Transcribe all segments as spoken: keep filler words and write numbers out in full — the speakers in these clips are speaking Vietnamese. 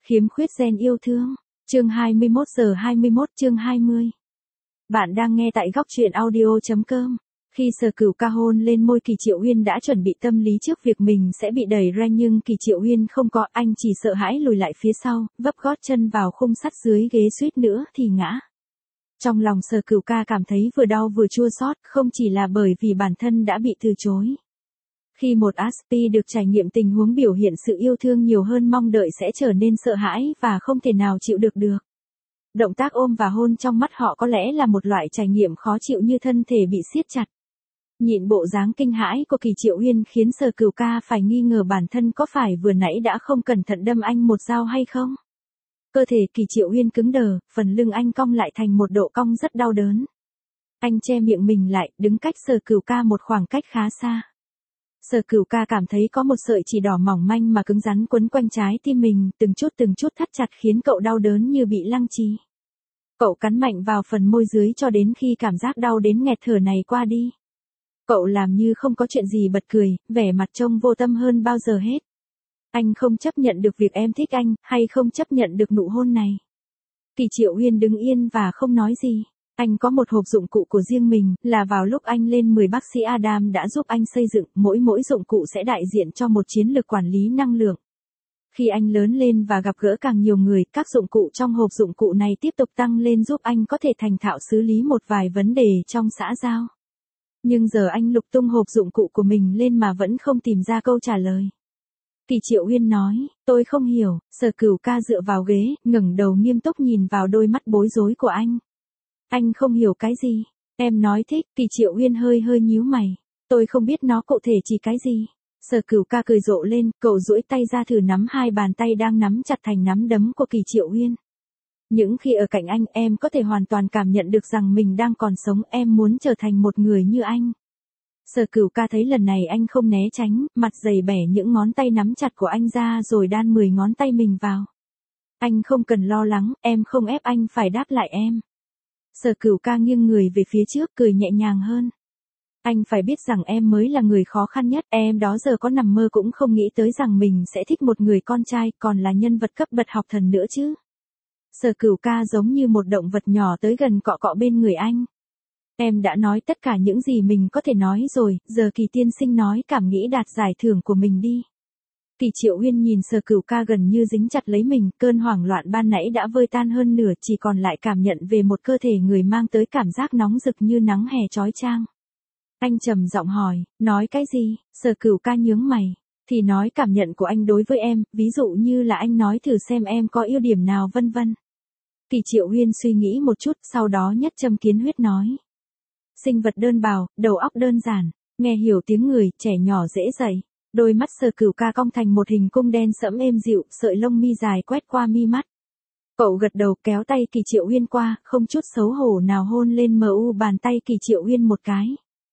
Khiếm khuyết gen yêu thương. Chương hai mươi mốt giờ hai mươi mốt chương hai mươi. Bạn đang nghe tại góc truyện audio chấm com. Khi Sở Cửu Ca hôn lên môi Kỳ Triệu Uyên đã chuẩn bị tâm lý trước việc mình sẽ bị đẩy ra, nhưng Kỳ Triệu Uyên không có, anh chỉ sợ hãi lùi lại phía sau, vấp gót chân vào khung sắt dưới ghế suýt nữa thì ngã. Trong lòng Sở Cửu Ca cảm thấy vừa đau vừa chua xót, không chỉ là bởi vì bản thân đã bị từ chối. Khi một a ét pê được trải nghiệm tình huống biểu hiện sự yêu thương nhiều hơn mong đợi sẽ trở nên sợ hãi và không thể nào chịu được được. Động tác ôm và hôn trong mắt họ có lẽ là một loại trải nghiệm khó chịu như thân thể bị siết chặt. Nhịn bộ dáng kinh hãi của Kỳ Triệu Uyên khiến Sở Cửu Ca phải nghi ngờ bản thân có phải vừa nãy đã không cẩn thận đâm anh một dao hay không. Cơ thể Kỳ Triệu Uyên cứng đờ, phần lưng anh cong lại thành một độ cong rất đau đớn. Anh che miệng mình lại, đứng cách Sở Cửu Ca một khoảng cách khá xa. Sở Cửu Ca cảm thấy có một sợi chỉ đỏ mỏng manh mà cứng rắn quấn quanh trái tim mình, từng chút từng chút thắt chặt khiến cậu đau đớn như bị lăng trì. Cậu cắn mạnh vào phần môi dưới cho đến khi cảm giác đau đến nghẹt thở này qua đi. Cậu làm như không có chuyện gì bật cười, vẻ mặt trông vô tâm hơn bao giờ hết. Anh không chấp nhận được việc em thích anh, hay không chấp nhận được nụ hôn này. Kỳ Triệu Uyên đứng yên và không nói gì. Anh có một hộp dụng cụ của riêng mình, là vào lúc anh lên mười bác sĩ Adam đã giúp anh xây dựng, mỗi mỗi dụng cụ sẽ đại diện cho một chiến lược quản lý năng lượng. Khi anh lớn lên và gặp gỡ càng nhiều người, các dụng cụ trong hộp dụng cụ này tiếp tục tăng lên giúp anh có thể thành thạo xử lý một vài vấn đề trong xã giao. Nhưng giờ anh lục tung hộp dụng cụ của mình lên mà vẫn không tìm ra câu trả lời. Kỳ Triệu Uyên nói, tôi không hiểu. Sở Cửu Ca dựa vào ghế, ngẩng đầu nghiêm túc nhìn vào đôi mắt bối rối của anh. Anh không hiểu cái gì? Em nói thích. Kỳ Triệu Uyên hơi hơi nhíu mày. Tôi không biết nó cụ thể chỉ cái gì. Sở Cửu Ca cười rộ lên, cậu duỗi tay ra thử nắm hai bàn tay đang nắm chặt thành nắm đấm của Kỳ Triệu Uyên. Những khi ở cạnh anh, em có thể hoàn toàn cảm nhận được rằng mình đang còn sống, em muốn trở thành một người như anh. Sở Cửu Ca thấy lần này anh không né tránh, mặt dày bẻ những ngón tay nắm chặt của anh ra rồi đan mười ngón tay mình vào. Anh không cần lo lắng, em không ép anh phải đáp lại em. Sở Cửu Ca nghiêng người về phía trước, cười nhẹ nhàng hơn. Anh phải biết rằng em mới là người khó khăn nhất, em đó giờ có nằm mơ cũng không nghĩ tới rằng mình sẽ thích một người con trai, còn là nhân vật cấp bậc học thần nữa chứ. Sở Cửu Ca giống như một động vật nhỏ tới gần cọ cọ bên người anh. Em đã nói tất cả những gì mình có thể nói rồi, giờ Kỳ tiên sinh nói cảm nghĩ đạt giải thưởng của mình đi. Kỳ Triệu Uyên nhìn Sở Cửu Ca gần như dính chặt lấy mình, cơn hoảng loạn ban nãy đã vơi tan hơn nửa, chỉ còn lại cảm nhận về một cơ thể người mang tới cảm giác nóng rực như nắng hè chói chang. Anh trầm giọng hỏi, nói cái gì? Sở Cửu Ca nhướng mày. Thì nói cảm nhận của anh đối với em, ví dụ như là anh nói thử xem em có ưu điểm nào vân vân. Kỳ Triệu Uyên suy nghĩ một chút, sau đó nhất châm kiến huyết nói. Sinh vật đơn bào, đầu óc đơn giản, nghe hiểu tiếng người, trẻ nhỏ dễ dạy. Đôi mắt Sở Cửu Ca cong thành một hình cung đen sẫm êm dịu, sợi lông mi dài quét qua mi mắt. Cậu gật đầu kéo tay Kỳ Triệu Uyên qua, không chút xấu hổ nào hôn lên mờ u bàn tay Kỳ Triệu Uyên một cái.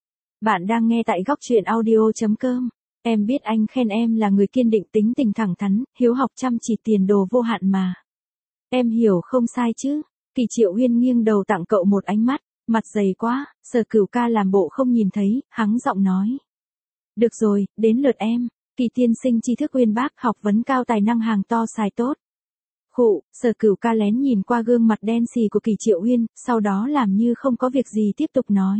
Bạn đang nghe tại góc truyện audio chấm com. Em biết anh khen em là người kiên định, tính tình thẳng thắn, hiếu học, chăm chỉ, tiền đồ vô hạn mà. Em hiểu không sai chứ? Kỳ Triệu Uyên nghiêng đầu tặng cậu một ánh mắt, mặt dày quá. Sở Cửu Ca làm bộ không nhìn thấy, hắng giọng nói. Được rồi, đến lượt em. Kỳ tiên sinh tri thức uyên bác, học vấn cao, tài năng hàng to xài tốt. Khụ. Sở Cửu Ca lén nhìn qua gương mặt đen xì của Kỳ Triệu Uyên, sau đó làm như không có việc gì tiếp tục nói.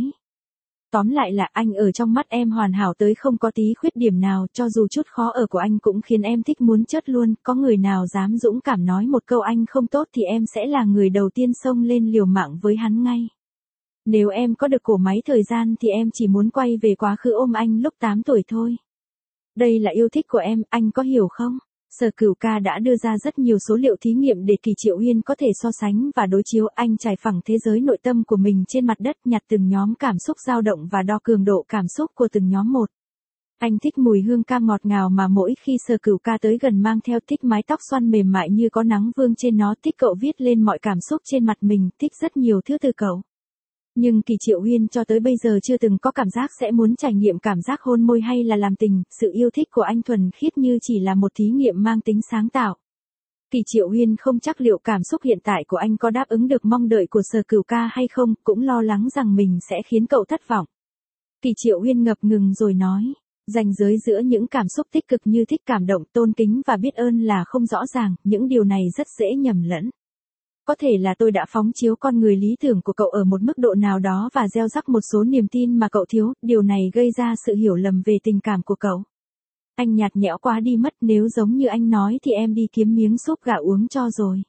Tóm lại là anh ở trong mắt em hoàn hảo tới không có tí khuyết điểm nào, cho dù chút khó ở của anh cũng khiến em thích muốn chớt luôn, có người nào dám dũng cảm nói một câu anh không tốt thì em sẽ là người đầu tiên xông lên liều mạng với hắn ngay. Nếu em có được cổ máy thời gian thì em chỉ muốn quay về quá khứ ôm anh lúc tám tuổi thôi. Đây là yêu thích của em, anh có hiểu không? Sở Cửu Ca đã đưa ra rất nhiều số liệu thí nghiệm để Kỳ Triệu Uyên có thể so sánh và đối chiếu. Anh trải phẳng thế giới nội tâm của mình trên mặt đất, nhặt từng nhóm cảm xúc dao động và đo cường độ cảm xúc của từng nhóm một. Anh thích mùi hương cam ngọt ngào mà mỗi khi Sở Cửu Ca tới gần mang theo, thích mái tóc xoăn mềm mại như có nắng vương trên nó, thích cậu viết lên mọi cảm xúc trên mặt mình, thích rất nhiều thứ từ cậu. Nhưng Kỳ Triệu Uyên cho tới bây giờ chưa từng có cảm giác sẽ muốn trải nghiệm cảm giác hôn môi hay là làm tình, sự yêu thích của anh thuần khiết như chỉ là một thí nghiệm mang tính sáng tạo. Kỳ Triệu Uyên không chắc liệu cảm xúc hiện tại của anh có đáp ứng được mong đợi của Sở Cửu Ca hay không, cũng lo lắng rằng mình sẽ khiến cậu thất vọng. Kỳ Triệu Uyên ngập ngừng rồi nói, Ranh giới giữa những cảm xúc tích cực như thích, cảm động, tôn kính và biết ơn là không rõ ràng, những điều này rất dễ nhầm lẫn. Có thể là tôi đã phóng chiếu con người lý tưởng của cậu ở một mức độ nào đó và gieo rắc một số niềm tin mà cậu thiếu, điều này gây ra sự hiểu lầm về tình cảm của cậu. Anh nhạt nhẽo quá đi mất, nếu giống như anh nói thì em đi kiếm miếng súp gà uống cho rồi.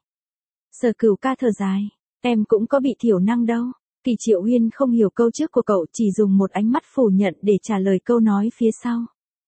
Sở Cửu ca thở dài, em cũng có bị thiểu năng đâu. Kỳ Triệu Uyên không hiểu câu trước của cậu, chỉ dùng một ánh mắt phủ nhận để trả lời câu nói phía sau.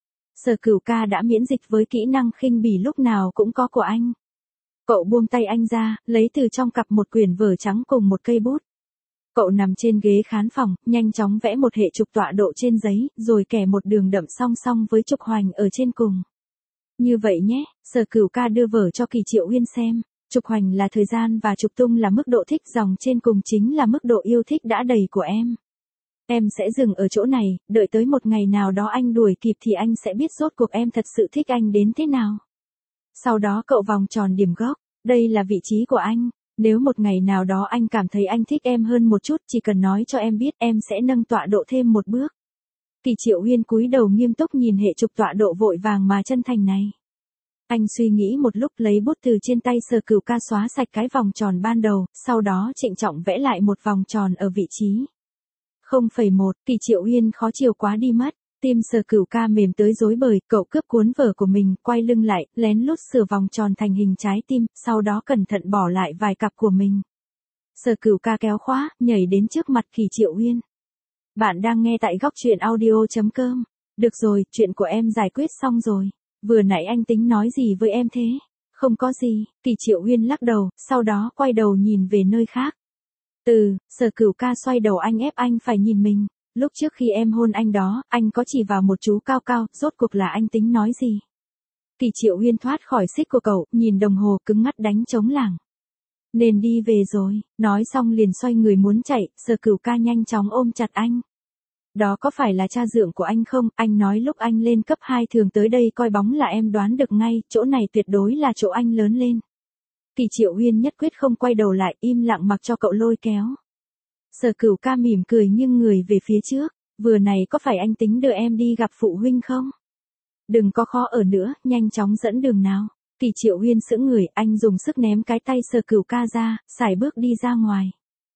Sở Cửu ca đã miễn dịch với kỹ năng khinh bỉ lúc nào cũng có của anh. Cậu buông tay anh ra, lấy từ trong cặp một quyển vở trắng cùng một cây bút. Cậu nằm trên ghế khán phòng, nhanh chóng vẽ một hệ trục tọa độ trên giấy, rồi kẻ một đường đậm song song với trục hoành ở trên cùng. Như vậy nhé, Sở Cửu ca đưa vở cho Kỳ Triệu Uyên xem. Trục hoành là thời gian và trục tung là mức độ thích, dòng trên cùng chính là mức độ yêu thích đã đầy của em. Em sẽ dừng ở chỗ này, đợi tới một ngày nào đó anh đuổi kịp thì anh sẽ biết rốt cuộc em thật sự thích anh đến thế nào. Sau đó cậu vòng tròn điểm gốc, đây là vị trí của anh. Nếu một ngày nào đó anh cảm thấy anh thích em hơn một chút, chỉ cần nói cho em biết, em sẽ nâng tọa độ thêm một bước. Kỳ Triệu Uyên cúi đầu nghiêm túc nhìn hệ trục tọa độ vội vàng mà chân thành này. Anh suy nghĩ một lúc, lấy bút từ trên tay Sở Cửu ca xóa sạch cái vòng tròn ban đầu, sau đó trịnh trọng vẽ lại một vòng tròn ở vị trí không phẩy một. Kỳ Triệu Uyên khó chịu quá đi mất. Tim Sở Cửu ca mềm tới rối bời, cậu cướp cuốn vở của mình, quay lưng lại, lén lút sửa vòng tròn thành hình trái tim, sau đó cẩn thận bỏ lại vài cặp của mình. Sở Cửu ca kéo khóa, nhảy đến trước mặt Kỳ Triệu Uyên. Bạn đang nghe tại góc truyện audio chấm com. Được rồi, chuyện của em giải quyết xong rồi. Vừa nãy anh tính nói gì với em thế? Không có gì, Kỳ Triệu Uyên lắc đầu, sau đó quay đầu nhìn về nơi khác. Ừ, Sở Cửu ca xoay đầu, anh ép anh phải nhìn mình. Lúc trước khi em hôn anh đó, anh có chỉ vào một chú cao cao, rốt cuộc là anh tính nói gì? Kỳ Triệu Uyên thoát khỏi xích của cậu, nhìn đồng hồ, cứng mắt đánh trống lảng. Nên đi về rồi, nói xong liền xoay người muốn chạy, Sở Cửu ca nhanh chóng ôm chặt anh. Đó có phải là cha dượng của anh không? Anh nói lúc anh lên cấp hai thường tới đây coi bóng là em đoán được ngay, chỗ này tuyệt đối là chỗ anh lớn lên. Kỳ Triệu Uyên nhất quyết không quay đầu lại, im lặng mặc cho cậu lôi kéo. Sở Cửu ca mỉm cười nghiêng người về phía trước, vừa này có phải anh tính đưa em đi gặp phụ huynh không? Đừng có khó ở nữa, nhanh chóng dẫn đường nào. Kỳ Triệu Uyên sững người, anh dùng sức ném cái tay Sở Cửu ca ra, sải bước đi ra ngoài.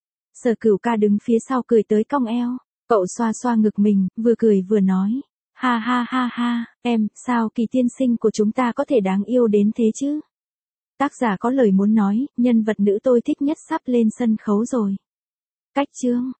Sở Cửu ca đứng phía sau cười tới cong eo, cậu xoa xoa ngực mình, vừa cười vừa nói. Ha ha ha ha, em, sao Kỳ tiên sinh của chúng ta có thể đáng yêu đến thế chứ? Tác giả có lời muốn nói, nhân vật nữ tôi thích nhất sắp lên sân khấu rồi. Cách chương